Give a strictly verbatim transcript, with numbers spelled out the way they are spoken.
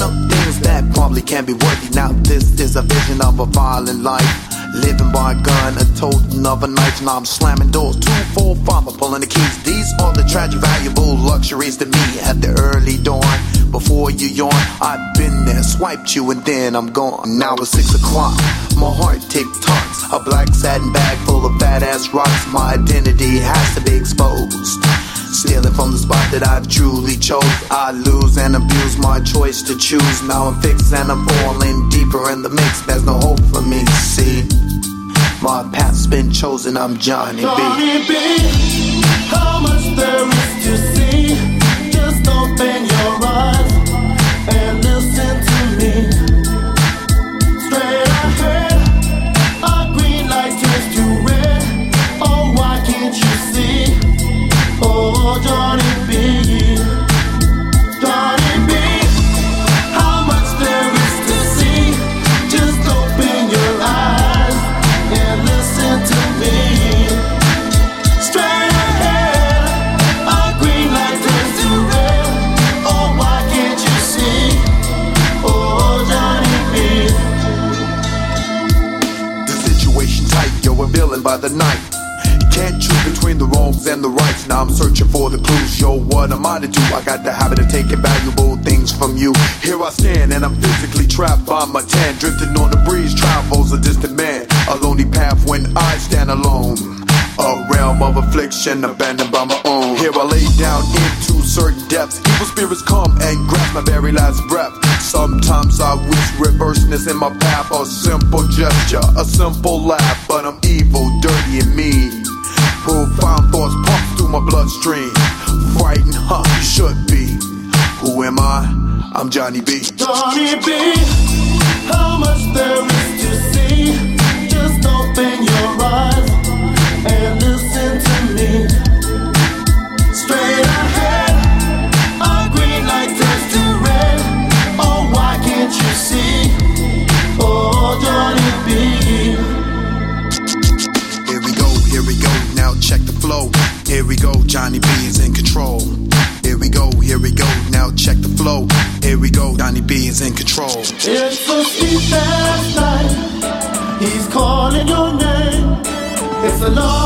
up things that probably can't be worthy. Now this is a vision of a violent life, living by a gun, a totem of a knife. Now I'm slamming doors, two, four, five, I'm pulling the keys. These are the tragic, valuable luxuries to me at the early dawn. Before you yawn, I've been there, swiped you, and then I'm gone. Now it's six o'clock, my heart tick-tocks. A black satin bag full of fat-ass rocks. My identity has to be exposed. Stealing from the spot that I've truly chose. I lose and abuse my choice to choose. Now I'm fixed and I'm falling deeper in the mix. There's no hope for me, see. My path's been chosen, I'm Johnny B. Johnny B, how much there is to see. Just open your eyes and listen to me. Straight ahead, our green light turns to red. Oh, why can't you see? Oh, Johnny B, Johnny B, how much there is to see. Just open your eyes and listen to me. Straight ahead, our green light turns to red. Oh, why can't you see? Oh, Johnny B. The situation tight, you're a villain by the night. Can't choose between the wrongs and the rights. Now I'm searching for the clues. Yo, what am I to do? I got the habit of taking valuable things from you. Here I stand and I'm physically trapped by my tan. Drifting on the breeze, travels a distant man. A lonely path when I stand alone. A realm of affliction abandoned by my own. Here I lay down into certain depths. Evil spirits come and grasp my very last breath. Sometimes I wish reverseness in my path. A simple gesture, a simple laugh. But I'm evil, dirty and mean. Profound thoughts pump through my bloodstream. Frightened, huh? You should be. Who am I? I'm Johnny B. Johnny B, how much there is to see. Just open your eyes and listen to me. Straight ahead, our green light turns to red. Oh, why can't you see? Oh, Johnny B. Here we go, here we go, now check the flow. Here we go, Johnny B is in control. Here we go, here we go, now check the flow. Here we go, Johnny B is in control. It's a sleepless night, he's calling your name. It's a long